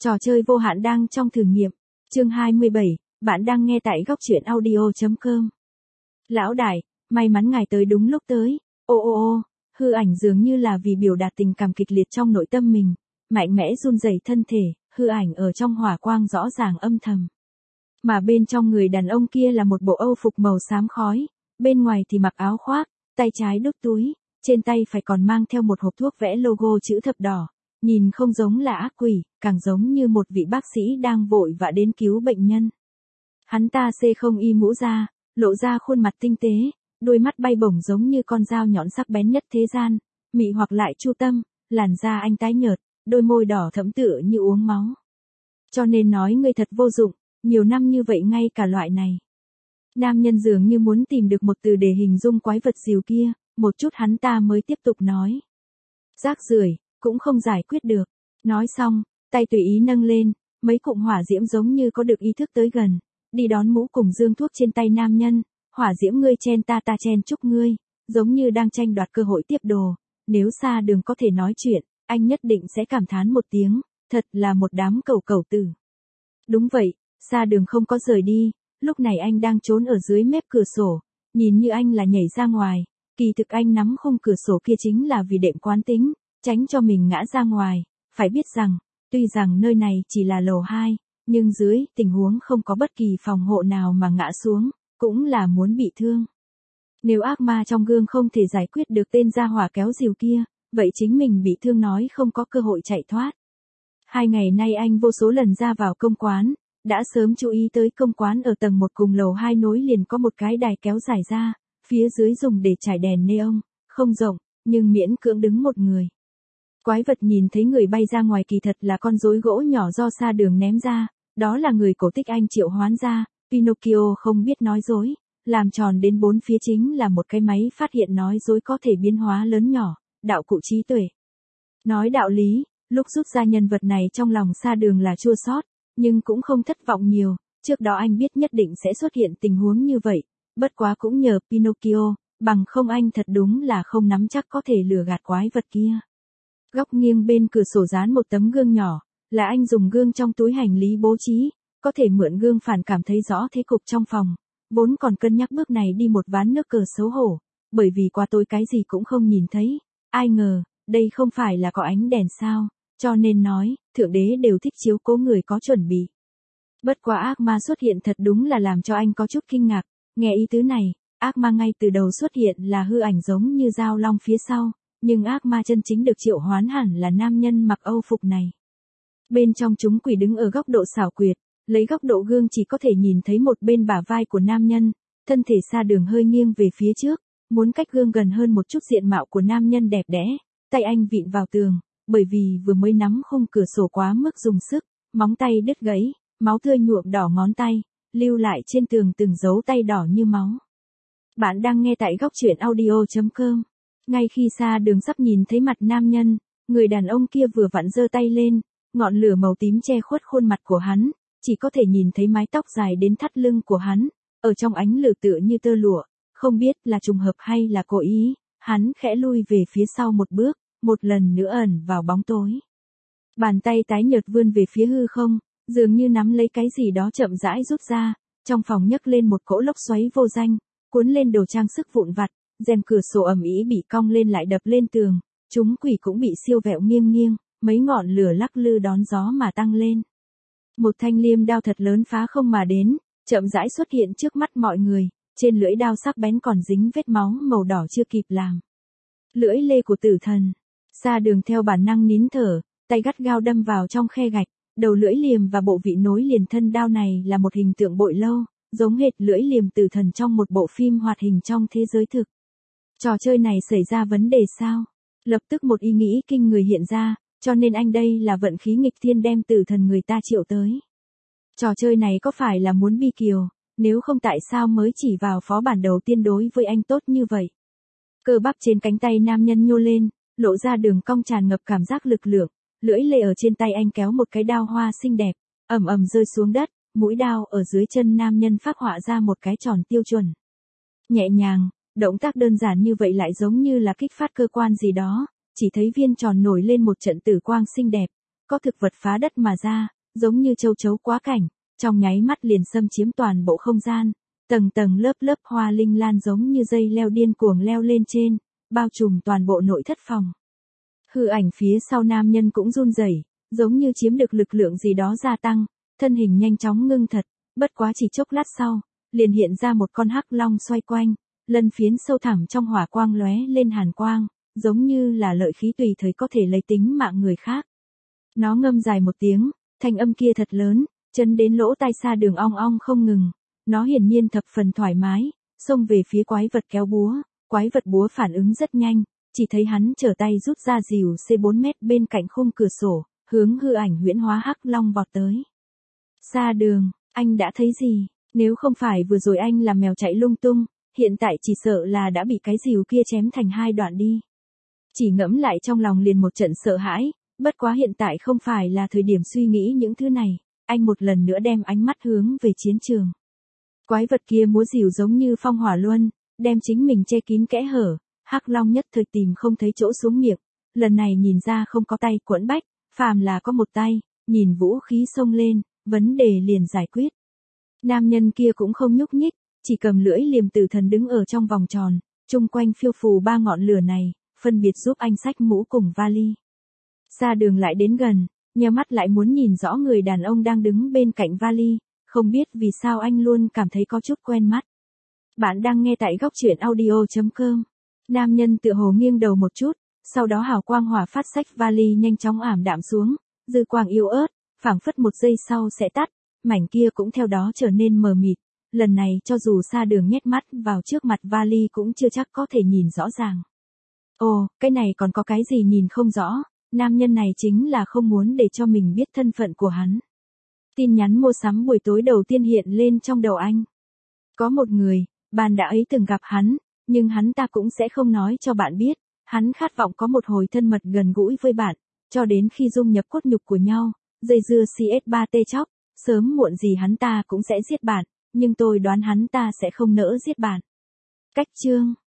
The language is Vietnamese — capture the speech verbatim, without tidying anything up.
Trò chơi vô hạn đang trong thử nghiệm. Chương hai mươi bảy, bạn đang nghe tại góc truyện audio chấm com. Lão đại, may mắn ngài tới đúng lúc tới. Ô ô ô, hư ảnh dường như là vì biểu đạt tình cảm kịch liệt trong nội tâm mình, mạnh mẽ run rẩy thân thể, hư ảnh ở trong hỏa quang rõ ràng âm thầm. Mà bên trong người đàn ông kia là một bộ âu phục màu xám khói, bên ngoài thì mặc áo khoác, tay trái đút túi, trên tay phải còn mang theo một hộp thuốc vẽ logo chữ thập đỏ. Nhìn không giống là ác quỷ, càng giống như một vị bác sĩ đang vội vã đến cứu bệnh nhân. Hắn ta xê không y mũ ra, lộ ra khuôn mặt tinh tế, đôi mắt bay bổng giống như con dao nhọn sắc bén nhất thế gian, mị hoặc lại chu tâm, làn da anh tái nhợt, đôi môi đỏ thẫm tựa như uống máu. Cho nên nói ngươi thật vô dụng, nhiều năm như vậy ngay cả loại này. Nam nhân dường như muốn tìm được một từ để hình dung quái vật dìu kia, một chút hắn ta mới tiếp tục nói. Rác rưởi, cũng không giải quyết được. Nói xong, tay tùy ý nâng lên, mấy cụm hỏa diễm giống như có được ý thức tới gần, đi đón mũ cùng dương thuốc trên tay nam nhân, hỏa diễm ngươi chen ta ta chen chúc ngươi, giống như đang tranh đoạt cơ hội tiếp đồ, nếu xa đường có thể nói chuyện, anh nhất định sẽ cảm thán một tiếng, thật là một đám cẩu cẩu tử. Đúng vậy, xa đường không có rời đi, lúc này anh đang trốn ở dưới mép cửa sổ, nhìn như anh là nhảy ra ngoài, kỳ thực anh nắm khung cửa sổ kia chính là vì đệm quán tính. Tránh cho mình ngã ra ngoài, phải biết rằng, tuy rằng nơi này chỉ là lầu hai, nhưng dưới tình huống không có bất kỳ phòng hộ nào mà ngã xuống, cũng là muốn bị thương. Nếu ác ma trong gương không thể giải quyết được tên gia hỏa kéo dìu kia, vậy chính mình bị thương nói không có cơ hội chạy thoát. Hai ngày nay anh vô số lần ra vào công quán, đã sớm chú ý tới công quán ở tầng một cùng lầu hai nối liền có một cái đài kéo dài ra, phía dưới dùng để trải đèn neon, không rộng, nhưng miễn cưỡng đứng một người. Quái vật nhìn thấy người bay ra ngoài kỳ thật là con rối gỗ nhỏ do xa đường ném ra, đó là người cổ tích anh triệu hoán ra, Pinocchio không biết nói dối, làm tròn đến bốn phía chính là một cái máy phát hiện nói dối có thể biến hóa lớn nhỏ, đạo cụ trí tuệ. Nói đạo lý, lúc rút ra nhân vật này trong lòng xa đường là chua xót, nhưng cũng không thất vọng nhiều, trước đó anh biết nhất định sẽ xuất hiện tình huống như vậy, bất quá cũng nhờ Pinocchio, bằng không anh thật đúng là không nắm chắc có thể lừa gạt quái vật kia. Góc nghiêng bên cửa sổ dán một tấm gương nhỏ, là anh dùng gương trong túi hành lý bố trí, có thể mượn gương phản cảm thấy rõ thế cục trong phòng, vốn còn cân nhắc bước này đi một ván nước cờ xấu hổ, bởi vì qua tối cái gì cũng không nhìn thấy, ai ngờ, đây không phải là có ánh đèn sao, cho nên nói, thượng đế đều thích chiếu cố người có chuẩn bị. Bất quá ác ma xuất hiện thật đúng là làm cho anh có chút kinh ngạc, nghe ý tứ này, ác ma ngay từ đầu xuất hiện là hư ảnh giống như dao long phía sau. Nhưng ác ma chân chính được triệu hoán hẳn là nam nhân mặc âu phục này. Bên trong chúng quỷ đứng ở góc độ xảo quyệt, lấy góc độ gương chỉ có thể nhìn thấy một bên bả vai của nam nhân, thân thể xa đường hơi nghiêng về phía trước, muốn cách gương gần hơn một chút diện mạo của nam nhân đẹp đẽ, tay anh vịn vào tường, bởi vì vừa mới nắm khung cửa sổ quá mức dùng sức, móng tay đứt gãy, máu tươi nhuộm đỏ ngón tay, lưu lại trên tường từng dấu tay đỏ như máu. Bạn đang nghe tại góc truyện audio chấm com. Ngay khi xa đường sắp nhìn thấy mặt nam nhân, người đàn ông kia vừa vặn giơ tay lên, ngọn lửa màu tím che khuất khuôn mặt của hắn, chỉ có thể nhìn thấy mái tóc dài đến thắt lưng của hắn, ở trong ánh lửa tựa như tơ lụa, không biết là trùng hợp hay là cố ý, hắn khẽ lui về phía sau một bước, một lần nữa ẩn vào bóng tối. Bàn tay tái nhợt vươn về phía hư không, dường như nắm lấy cái gì đó chậm rãi rút ra, trong phòng nhấc lên một cỗ lốc xoáy vô danh, cuốn lên đồ trang sức vụn vặt. Rèm cửa sổ ầm ĩ bị cong lên lại đập lên tường, chúng quỷ cũng bị siêu vẹo nghiêng nghiêng, mấy ngọn lửa lắc lư đón gió mà tăng lên. Một thanh liêm đao thật lớn phá không mà đến, chậm rãi xuất hiện trước mắt mọi người, trên lưỡi đao sắc bén còn dính vết máu màu đỏ chưa kịp làm. Lưỡi lê của tử thần, xa đường theo bản năng nín thở, tay gắt gao đâm vào trong khe gạch, đầu lưỡi liềm và bộ vị nối liền thân đao này là một hình tượng bội lâu, giống hệt lưỡi liềm tử thần trong một bộ phim hoạt hình trong thế giới thực. Trò chơi này xảy ra vấn đề sao? Lập tức một ý nghĩ kinh người hiện ra, cho nên anh đây là vận khí nghịch thiên đem tử thần người ta triệu tới. Trò chơi này có phải là muốn bi kiều, nếu không tại sao mới chỉ vào phó bản đầu tiên đối với anh tốt như vậy? Cơ bắp trên cánh tay nam nhân nhô lên, lộ ra đường cong tràn ngập cảm giác lực lượng, lưỡi lê ở trên tay anh kéo một cái đao hoa xinh đẹp, ầm ầm rơi xuống đất, mũi đao ở dưới chân nam nhân phác họa ra một cái tròn tiêu chuẩn. Nhẹ nhàng. Động tác đơn giản như vậy lại giống như là kích phát cơ quan gì đó, chỉ thấy viên tròn nổi lên một trận tử quang xinh đẹp, có thực vật phá đất mà ra, giống như châu chấu quá cảnh, trong nháy mắt liền xâm chiếm toàn bộ không gian, tầng tầng lớp lớp hoa linh lan giống như dây leo điên cuồng leo lên trên, bao trùm toàn bộ nội thất phòng. Hư ảnh phía sau nam nhân cũng run rẩy, giống như chiếm được lực lượng gì đó gia tăng, thân hình nhanh chóng ngưng thật, bất quá chỉ chốc lát sau, liền hiện ra một con hắc long xoay quanh, lân phiến sâu thẳm trong hỏa quang lóe lên hàn quang, giống như là lợi khí tùy thời có thể lấy tính mạng người khác. Nó ngâm dài một tiếng, thanh âm kia thật lớn, chấn đến lỗ tai Sa Đường ong ong không ngừng. Nó hiển nhiên thập phần thoải mái, xông về phía quái vật kéo búa, quái vật búa phản ứng rất nhanh, chỉ thấy hắn trở tay rút ra rìu C bốn mét bên cạnh khung cửa sổ, hướng hư ảnh huyễn hóa hắc long vọt tới. Sa Đường, anh đã thấy gì? Nếu không phải vừa rồi anh làm mèo chạy lung tung, hiện tại chỉ sợ là đã bị cái rìu kia chém thành hai đoạn đi. Chỉ ngẫm lại trong lòng liền một trận sợ hãi, bất quá hiện tại không phải là thời điểm suy nghĩ những thứ này, anh một lần nữa đem ánh mắt hướng về chiến trường. Quái vật kia múa rìu giống như phong hỏa luân, đem chính mình che kín kẽ hở, hắc long nhất thời tìm không thấy chỗ xuống miệng, lần này nhìn ra không có tay quẫn bách, phàm là có một tay, nhìn vũ khí xông lên, vấn đề liền giải quyết. Nam nhân kia cũng không nhúc nhích, chỉ cầm lưỡi liềm tử thần đứng ở trong vòng tròn, chung quanh phiêu phù ba ngọn lửa này, phân biệt giúp anh xách mũ cùng vali. Sa Đường lại đến gần, nheo mắt lại muốn nhìn rõ người đàn ông đang đứng bên cạnh vali, không biết vì sao anh luôn cảm thấy có chút quen mắt. Bạn đang nghe tại góc truyện audio chấm com. Nam nhân tựa hồ nghiêng đầu một chút, sau đó hào quang hỏa phát xách vali nhanh chóng ảm đạm xuống, dư quang yếu ớt, phảng phất một giây sau sẽ tắt, mảnh kia cũng theo đó trở nên mờ mịt. Lần này cho dù Sa Đường nhét mắt vào trước mặt vali cũng chưa chắc có thể nhìn rõ ràng. Ồ, cái này còn có cái gì nhìn không rõ, nam nhân này chính là không muốn để cho mình biết thân phận của hắn. Tin nhắn mua sắm buổi tối đầu tiên hiện lên trong đầu anh. Có một người, bạn đã ấy từng gặp hắn, nhưng hắn ta cũng sẽ không nói cho bạn biết, hắn khát vọng có một hồi thân mật gần gũi với bạn, cho đến khi dung nhập cốt nhục của nhau, dây dưa C S ba T chóc, sớm muộn gì hắn ta cũng sẽ giết bạn, nhưng tôi đoán hắn ta sẽ không nỡ giết bạn. Cách chương